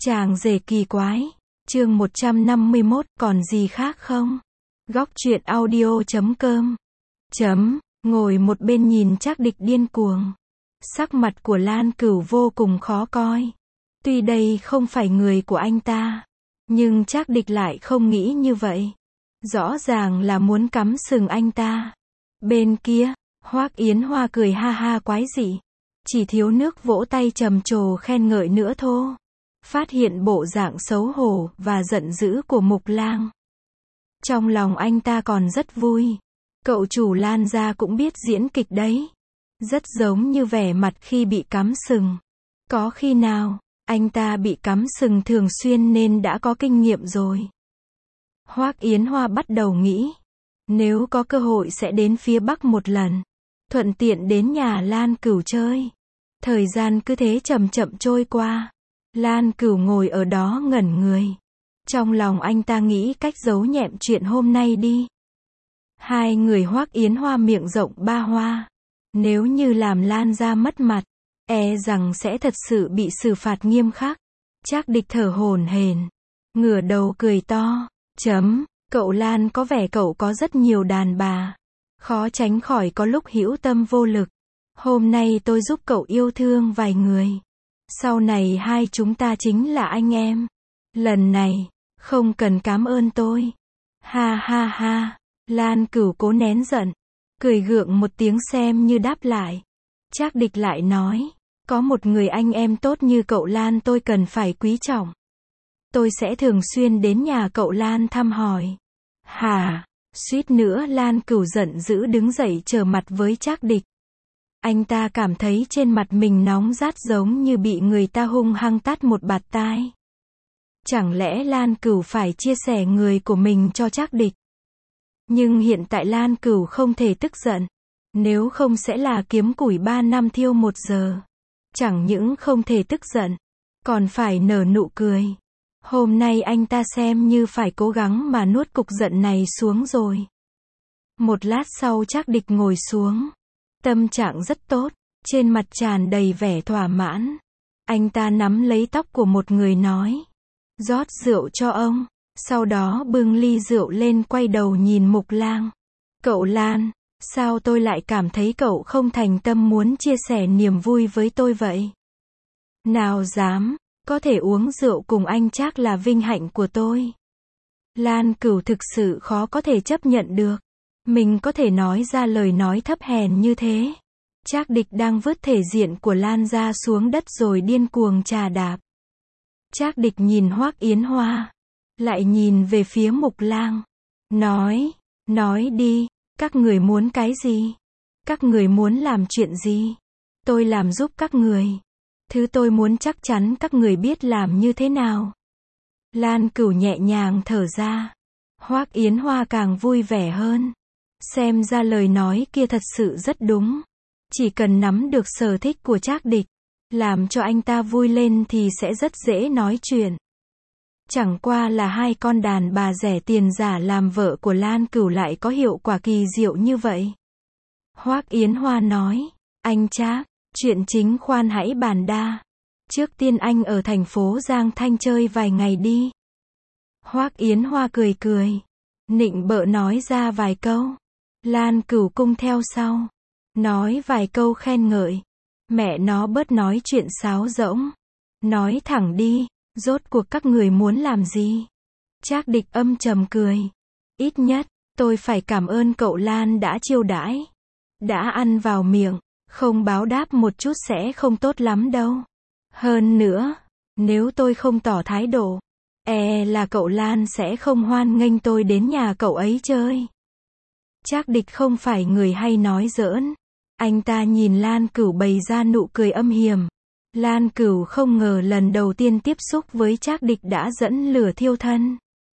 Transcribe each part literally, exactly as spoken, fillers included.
Chàng rể kỳ quái. Chương một trăm năm mươi mốt, còn gì khác không? Góc truyện audio chấm com. Chấm, ngồi một bên nhìn Trác Địch điên cuồng. Sắc mặt của Lan Cửu vô cùng khó coi. Tuy đây không phải người của anh ta, nhưng Trác Địch lại không nghĩ như vậy. Rõ ràng là muốn cắm sừng anh ta. Bên kia, Hoắc Yến Hoa cười ha ha quái dị. Chỉ thiếu nước vỗ tay trầm trồ khen ngợi nữa thôi. Phát hiện bộ dạng xấu hổ và giận dữ của Mục Lang. Trong lòng anh ta còn rất vui. Cậu chủ Lan gia cũng biết diễn kịch đấy. Rất giống như vẻ mặt khi bị cắm sừng. Có khi nào, anh ta bị cắm sừng thường xuyên nên đã có kinh nghiệm rồi. Hoắc Yến Hoa bắt đầu nghĩ. Nếu có cơ hội sẽ đến phía Bắc một lần. Thuận tiện đến nhà Lan Cửu chơi. Thời gian cứ thế chậm chậm trôi qua. Lan Cửu ngồi ở đó ngẩn người. Trong lòng anh ta nghĩ cách giấu nhẹm chuyện hôm nay đi. Hai người Hoắc Yến Hoa miệng rộng ba hoa. Nếu như làm Lan gia mất mặt, e rằng sẽ thật sự bị xử phạt nghiêm khắc. Trác Địch thở hổn hển, ngửa đầu cười to. Chấm, cậu Lan có vẻ cậu có rất nhiều đàn bà. Khó tránh khỏi có lúc hữu tâm vô lực. Hôm nay tôi giúp cậu yêu thương vài người. Sau này hai chúng ta chính là anh em. Lần này, không cần cảm ơn tôi. Ha ha ha, Lan Cửu cố nén giận. Cười gượng một tiếng xem như đáp lại. Trác Địch lại nói. Có một người anh em tốt như cậu Lan tôi cần phải quý trọng. Tôi sẽ thường xuyên đến nhà cậu Lan thăm hỏi. Hả? Suýt nữa Lan Cửu giận dữ đứng dậy trở mặt với Trác Địch. Anh ta cảm thấy trên mặt mình nóng rát giống như bị người ta hung hăng tát một bạt tai. Chẳng lẽ Lan Cửu phải chia sẻ người của mình cho Trác Địch? Nhưng hiện tại Lan Cửu không thể tức giận. Nếu không sẽ là kiếm củi ba năm thiêu một giờ. Chẳng những không thể tức giận, còn phải nở nụ cười. Hôm nay anh ta xem như phải cố gắng mà nuốt cục giận này xuống rồi. Một lát sau Trác Địch ngồi xuống. Tâm trạng rất tốt, trên mặt tràn đầy vẻ thỏa mãn. Anh ta nắm lấy tóc của một người nói. Rót rượu cho ông. Sau đó bưng ly rượu lên quay đầu nhìn Mục Lang. Cậu Lan, sao tôi lại cảm thấy cậu không thành tâm muốn chia sẻ niềm vui với tôi vậy? Nào dám, có thể uống rượu cùng anh Trác là vinh hạnh của tôi. Lan Cửu thực sự khó có thể chấp nhận được. Mình có thể nói ra lời nói thấp hèn như thế. Trác Địch đang vứt thể diện của Lan gia xuống đất rồi điên cuồng trà đạp. Trác Địch nhìn Hoắc Yến Hoa. Lại nhìn về phía Mục Lang. Nói, nói đi, các người muốn cái gì? Các người muốn làm chuyện gì? Tôi làm giúp các người. Thứ tôi muốn chắc chắn các người biết làm như thế nào. Lan Cửu nhẹ nhàng thở ra. Hoắc Yến Hoa càng vui vẻ hơn. Xem ra lời nói kia thật sự rất đúng. Chỉ cần nắm được sở thích của Trác Địch, làm cho anh ta vui lên thì sẽ rất dễ nói chuyện. Chẳng qua là hai con đàn bà rẻ tiền giả làm vợ của Lan Cửu lại có hiệu quả kỳ diệu như vậy. Hoắc Yến Hoa nói, anh Trác, chuyện chính khoan hãy bàn đa. Trước tiên anh ở thành phố Giang Thanh chơi vài ngày đi. Hoắc Yến Hoa cười cười, nịnh bợ nói ra vài câu. Lan Cửu cung theo sau, nói vài câu khen ngợi. Mẹ nó bớt nói chuyện sáo rỗng. Nói thẳng đi, rốt cuộc các người muốn làm gì? Trác Địch âm trầm cười. Ít nhất, tôi phải cảm ơn cậu Lan đã chiêu đãi. Đã ăn vào miệng, không báo đáp một chút sẽ không tốt lắm đâu. Hơn nữa, nếu tôi không tỏ thái độ, e là cậu Lan sẽ không hoan nghênh tôi đến nhà cậu ấy chơi. Trác Địch không phải người hay nói giỡn. Anh ta nhìn Lan Cửu bày ra nụ cười âm hiểm. Lan Cửu không ngờ lần đầu tiên tiếp xúc với Trác Địch đã dẫn lửa thiêu thân.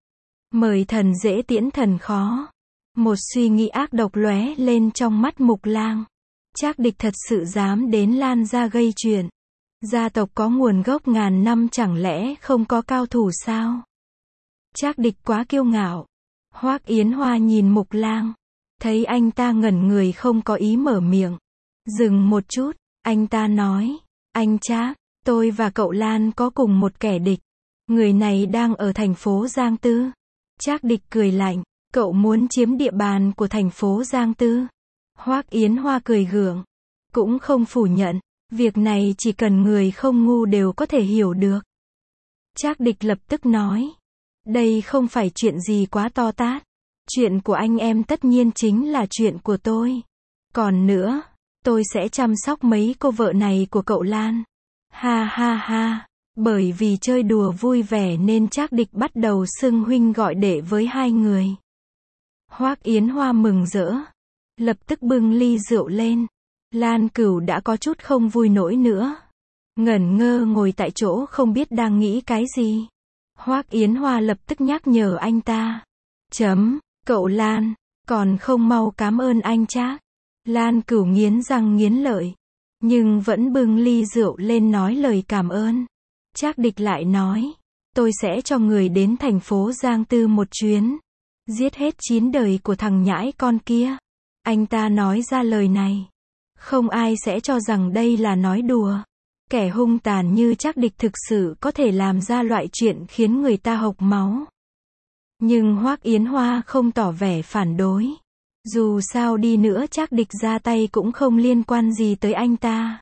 Mời thần dễ tiễn thần khó. Một suy nghĩ ác độc lóe lên trong mắt Mục Lang. Trác Địch thật sự dám đến Lan gia gây chuyện. Gia tộc có nguồn gốc ngàn năm chẳng lẽ không có cao thủ sao? Trác Địch quá kiêu ngạo. Hoắc Yến Hoa nhìn Mục Lang. Thấy anh ta ngẩn người không có ý mở miệng. Dừng một chút, anh ta nói. Anh Trác, tôi và cậu Lan có cùng một kẻ địch. Người này đang ở thành phố Giang Tư. Trác Địch cười lạnh, cậu muốn chiếm địa bàn của thành phố Giang Tư. Hoắc Yến Hoa cười gượng, cũng không phủ nhận, việc này chỉ cần người không ngu đều có thể hiểu được. Trác Địch lập tức nói, đây không phải chuyện gì quá to tát. Chuyện của anh em tất nhiên chính là chuyện của tôi. Còn nữa, tôi sẽ chăm sóc mấy cô vợ này của cậu Lan. Ha ha ha, bởi vì chơi đùa vui vẻ nên Trác Địch bắt đầu xưng huynh gọi đệ với hai người. Hoắc Yến Hoa mừng rỡ, lập tức bưng ly rượu lên. Lan Cửu đã có chút không vui nổi nữa. Ngẩn ngơ ngồi tại chỗ không biết đang nghĩ cái gì. Hoắc Yến Hoa lập tức nhắc nhở anh ta. Chấm, cậu Lan, còn không mau cảm ơn anh Trác. Lan Cửu nghiến răng nghiến lợi, nhưng vẫn bưng ly rượu lên nói lời cảm ơn. Trác Địch lại nói, tôi sẽ cho người đến thành phố Giang Tư một chuyến, giết hết chín đời của thằng nhãi con kia. Anh ta nói ra lời này, không ai sẽ cho rằng đây là nói đùa. Kẻ hung tàn như Trác Địch thực sự có thể làm ra loại chuyện khiến người ta hộc máu. Nhưng Hoắc Yến Hoa không tỏ vẻ phản đối. Dù sao đi nữa Trác Địch ra tay cũng không liên quan gì tới anh ta.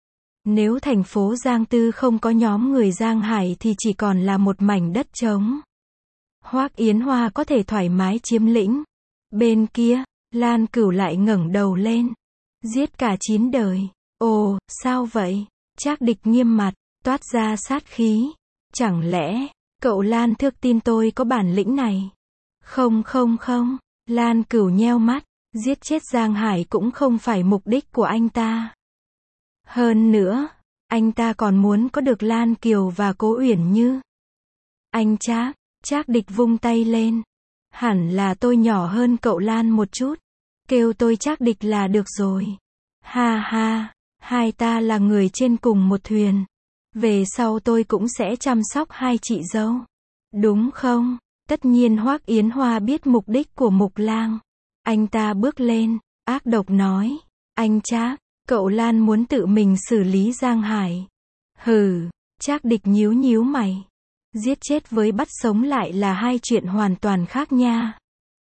Nếu thành phố Giang Tư không có nhóm người Giang Hải thì chỉ còn là một mảnh đất trống. Hoắc Yến Hoa có thể thoải mái chiếm lĩnh. Bên kia, Lan Cửu lại ngẩng đầu lên. Giết cả chín đời. Ồ, sao vậy? Trác Địch nghiêm mặt, toát ra sát khí. Chẳng lẽ, cậu Lan Thước tin tôi có bản lĩnh này? Không không không, Lan Cửu nheo mắt, giết chết Giang Hải cũng không phải mục đích của anh ta. Hơn nữa, anh ta còn muốn có được Lan Kiều và Cố Uyển Như. Anh Trác, Trác Địch vung tay lên. Hẳn là tôi nhỏ hơn cậu Lan một chút. Kêu tôi Trác Địch là được rồi. Ha ha, hai ta là người trên cùng một thuyền. Về sau tôi cũng sẽ chăm sóc hai chị dâu. Đúng không? Tất nhiên Hoắc Yến Hoa biết mục đích của Mục Lang. Anh ta bước lên, ác độc nói. Anh Trác, cậu Lan muốn tự mình xử lý Giang Hải. Hừ, Trác Địch nhíu nhíu mày. Giết chết với bắt sống lại là hai chuyện hoàn toàn khác nha.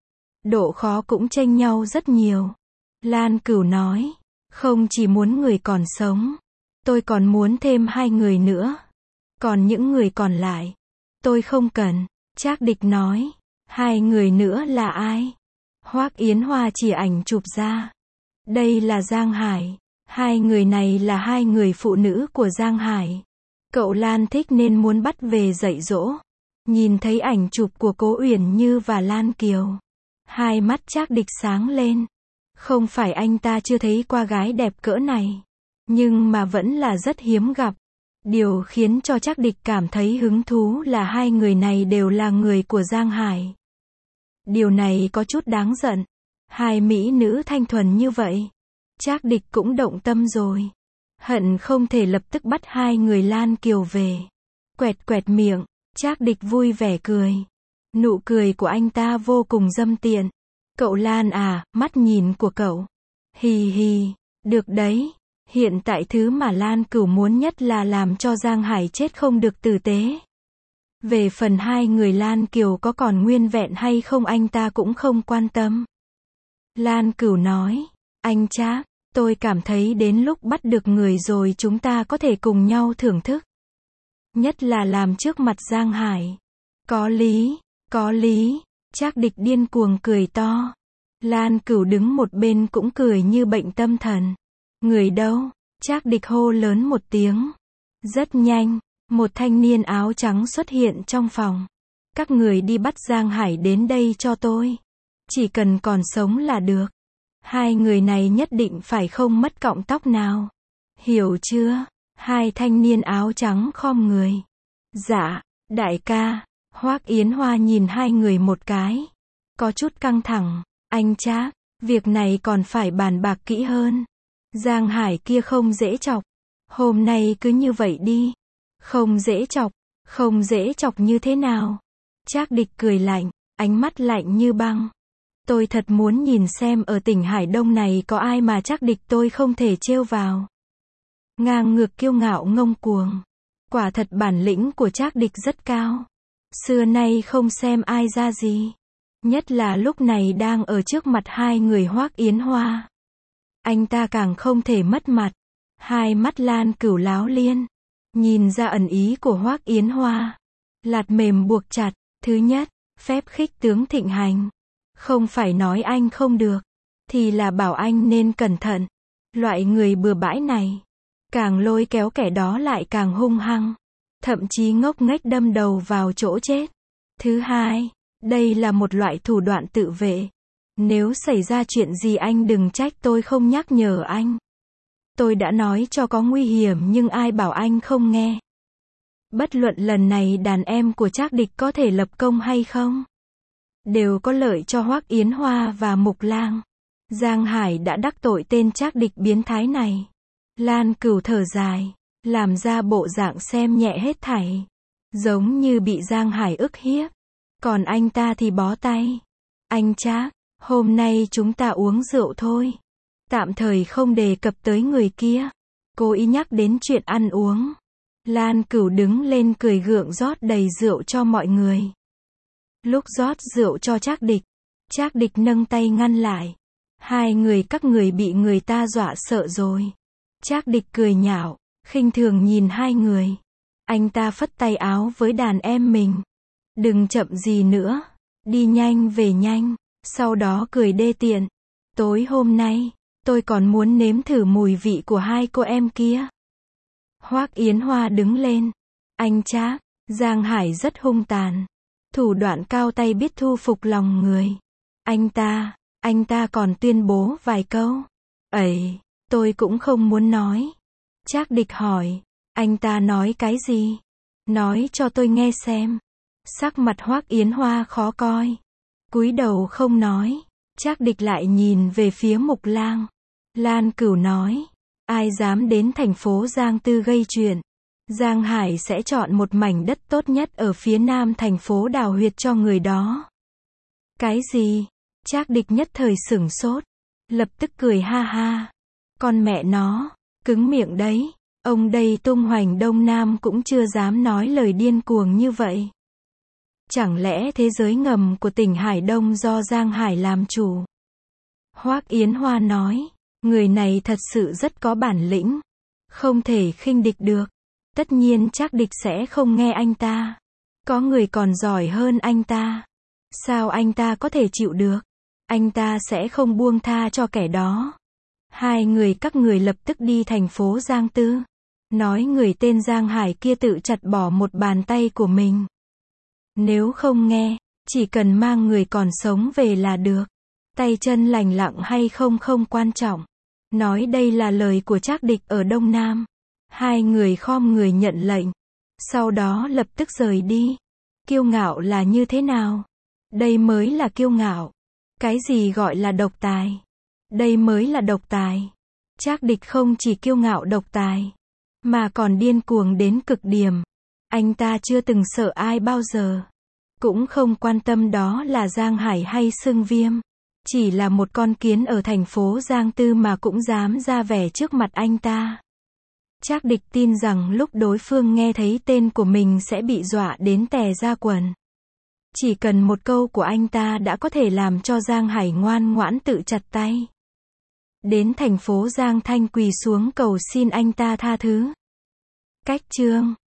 Độ khó cũng chênh nhau rất nhiều. Lan Cửu nói. Không chỉ muốn người còn sống. Tôi còn muốn thêm hai người nữa. Còn những người còn lại, tôi không cần. Trác Địch nói. Hai người nữa là ai? Hoắc Yến Hoa chỉ ảnh chụp ra. Đây là Giang Hải. Hai người này là hai người phụ nữ của Giang Hải. Cậu Lan thích nên muốn bắt về dạy dỗ. Nhìn thấy ảnh chụp của Cố Uyển Như và Lan Kiều. Hai mắt Trác Địch sáng lên. Không phải anh ta chưa thấy qua gái đẹp cỡ này. Nhưng mà vẫn là rất hiếm gặp. Điều khiến cho Trác Địch cảm thấy hứng thú là hai người này đều là người của Giang Hải. Điều này có chút đáng giận. Hai mỹ nữ thanh thuần như vậy. Trác Địch cũng động tâm rồi. Hận không thể lập tức bắt hai người Lan Kiều về. Quẹt quẹt miệng, Trác Địch vui vẻ cười. Nụ cười của anh ta vô cùng dâm tiện. Cậu Lan à, mắt nhìn của cậu. Hì hì, được đấy. Hiện tại thứ mà Lan Cửu muốn nhất là làm cho Giang Hải chết không được tử tế. Về phần hai người Lan Kiều có còn nguyên vẹn hay không anh ta cũng không quan tâm. Lan Cửu nói, anh Trác, tôi cảm thấy đến lúc bắt được người rồi chúng ta có thể cùng nhau thưởng thức. Nhất là làm trước mặt Giang Hải. Có lý, có lý. Trác Địch điên cuồng cười to. Lan Cửu đứng một bên cũng cười như bệnh tâm thần. Người đâu? Trác Địch hô lớn một tiếng. Rất nhanh, một thanh niên áo trắng xuất hiện trong phòng. Các người đi bắt Giang Hải đến đây cho tôi. Chỉ cần còn sống là được. Hai người này nhất định phải không mất cọng tóc nào. Hiểu chưa? Hai thanh niên áo trắng khom người. Dạ, đại ca. Hoắc Yến Hoa nhìn hai người một cái. Có chút căng thẳng. Anh Trác, việc này còn phải bàn bạc kỹ hơn. Giang Hải kia không dễ chọc. Hôm nay cứ như vậy đi. Không dễ chọc. Không dễ chọc như thế nào? Trác Địch cười lạnh, ánh mắt lạnh như băng. Tôi thật muốn nhìn xem ở tỉnh Hải Đông này có ai mà Trác Địch tôi không thể trêu vào. Ngang ngược kiêu ngạo ngông cuồng. Quả thật bản lĩnh của Trác Địch rất cao. Xưa nay không xem ai ra gì. Nhất là lúc này đang ở trước mặt hai người Hoắc Yến Hoa. Anh ta càng không thể mất mặt. Hai mắt Lan Cửu láo liên. Nhìn ra ẩn ý của Hoắc Yến Hoa. Lạt mềm buộc chặt. Thứ nhất, phép khích tướng thịnh hành. Không phải nói anh không được. Thì là bảo anh nên cẩn thận. Loại người bừa bãi này. Càng lôi kéo kẻ đó lại càng hung hăng. Thậm chí ngốc nghếch đâm đầu vào chỗ chết. Thứ hai, đây là một loại thủ đoạn tự vệ. Nếu xảy ra chuyện gì anh đừng trách tôi không nhắc nhở anh. Tôi đã nói cho có nguy hiểm nhưng ai bảo anh không nghe. Bất luận lần này đàn em của Trác Địch có thể lập công hay không, đều có lợi cho Hoắc Yến Hoa và Mục Lang. Giang Hải đã đắc tội tên Trác Địch biến thái này. Lan Cửu thở dài, làm ra bộ dạng xem nhẹ hết thảy. Giống như bị Giang Hải ức hiếp. Còn anh ta thì bó tay. Anh Trác, hôm nay chúng ta uống rượu thôi. Tạm thời không đề cập tới người kia. Cố ý nhắc đến chuyện ăn uống. Lan Cửu đứng lên cười gượng rót đầy rượu cho mọi người. Lúc rót rượu cho Trác Địch, Trác Địch nâng tay ngăn lại. Hai người các người bị người ta dọa sợ rồi. Trác Địch cười nhạo, khinh thường nhìn hai người. Anh ta phất tay áo với đàn em mình. Đừng chậm gì nữa. Đi nhanh về nhanh. Sau đó cười đê tiện. Tối hôm nay, tôi còn muốn nếm thử mùi vị của hai cô em kia. Hoắc Yến Hoa đứng lên. Anh Trác, Giang Hải rất hung tàn. Thủ đoạn cao tay biết thu phục lòng người. Anh ta, anh ta còn tuyên bố vài câu. Ấy, tôi cũng không muốn nói. Trác Địch hỏi, anh ta nói cái gì? Nói cho tôi nghe xem. Sắc mặt Hoắc Yến Hoa khó coi. Cúi đầu không nói. Trác Địch lại nhìn về phía Mục Lang. Lan Cửu nói, ai dám đến thành phố Giang Tư gây chuyện, Giang Hải sẽ chọn một mảnh đất tốt nhất ở phía nam thành phố đào huyệt cho người đó. Cái gì? Trác Địch nhất thời sửng sốt, lập tức cười ha ha. Con mẹ nó, cứng miệng đấy, ông đây tung hoành Đông Nam cũng chưa dám nói lời điên cuồng như vậy. Chẳng lẽ thế giới ngầm của tỉnh Hải Đông do Giang Hải làm chủ? Hoắc Yến Hoa nói, người này thật sự rất có bản lĩnh, không thể khinh địch được. Tất nhiên Trác Địch sẽ không nghe anh ta. Có người còn giỏi hơn anh ta. Sao anh ta có thể chịu được? Anh ta sẽ không buông tha cho kẻ đó. Hai người các người lập tức đi thành phố Giang Tư. Nói người tên Giang Hải kia tự chặt bỏ một bàn tay của mình. Nếu không nghe, chỉ cần mang người còn sống về là được. Tay chân lành lặng hay không không quan trọng. Nói đây là lời của Trác Địch ở Đông Nam. Hai người khom người nhận lệnh. Sau đó lập tức rời đi. Kiêu ngạo là như thế nào? Đây mới là kiêu ngạo. Cái gì gọi là độc tài? Đây mới là độc tài. Trác Địch không chỉ kiêu ngạo độc tài, mà còn điên cuồng đến cực điểm. Anh ta chưa từng sợ ai bao giờ. Cũng không quan tâm đó là Giang Hải hay Xưng Viêm. Chỉ là một con kiến ở thành phố Giang Tư mà cũng dám ra vẻ trước mặt anh ta. Trác Địch tin rằng lúc đối phương nghe thấy tên của mình sẽ bị dọa đến tè ra quần. Chỉ cần một câu của anh ta đã có thể làm cho Giang Hải ngoan ngoãn tự chặt tay. Đến thành phố Giang Thanh quỳ xuống cầu xin anh ta tha thứ. Cách chương